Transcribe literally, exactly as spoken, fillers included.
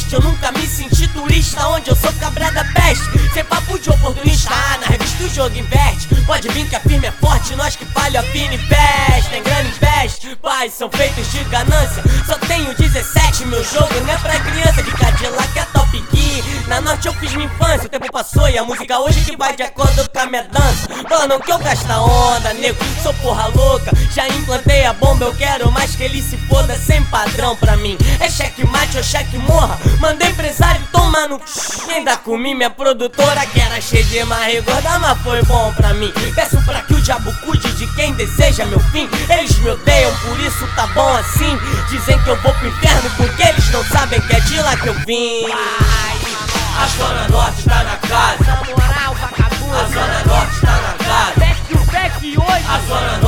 Nordeste. Eu nunca me senti turista, onde eu sou cabra da peste. Sem papo de oportunista, ah, na revista o jogo inverte. Pode vir que a firme é forte, nós que falha, fina e peste. Tem grana investe, pais são feitos de ganância. Só tenho dezessete, meu jogo não é pra criança. De Cadillac é Top Gear. Na Norte eu fiz minha infância, o tempo passou e a música hoje que vai de acordo com a minha dança. Falando que eu gasto a onda, nego, sou porra louca. Já implantei a bomba, eu quero mais que ele se foda. Sem padrão pra mim, é checkmate ou cheque morra. Mandei empresário tomar no c... Ainda comi minha produtora, que era cheia de marre gorda, mas foi bom pra mim. Peço pra que o diabo cuide de quem deseja meu fim. Eles me odeiam, por isso tá bom assim. Dizem que eu vou pro inferno porque eles não sabem que é de lá que eu vim. A Zona Norte tá na casa. Na moral, vagabundo. A Zona Norte tá na casa. Veste o back hoje. A Zona Norte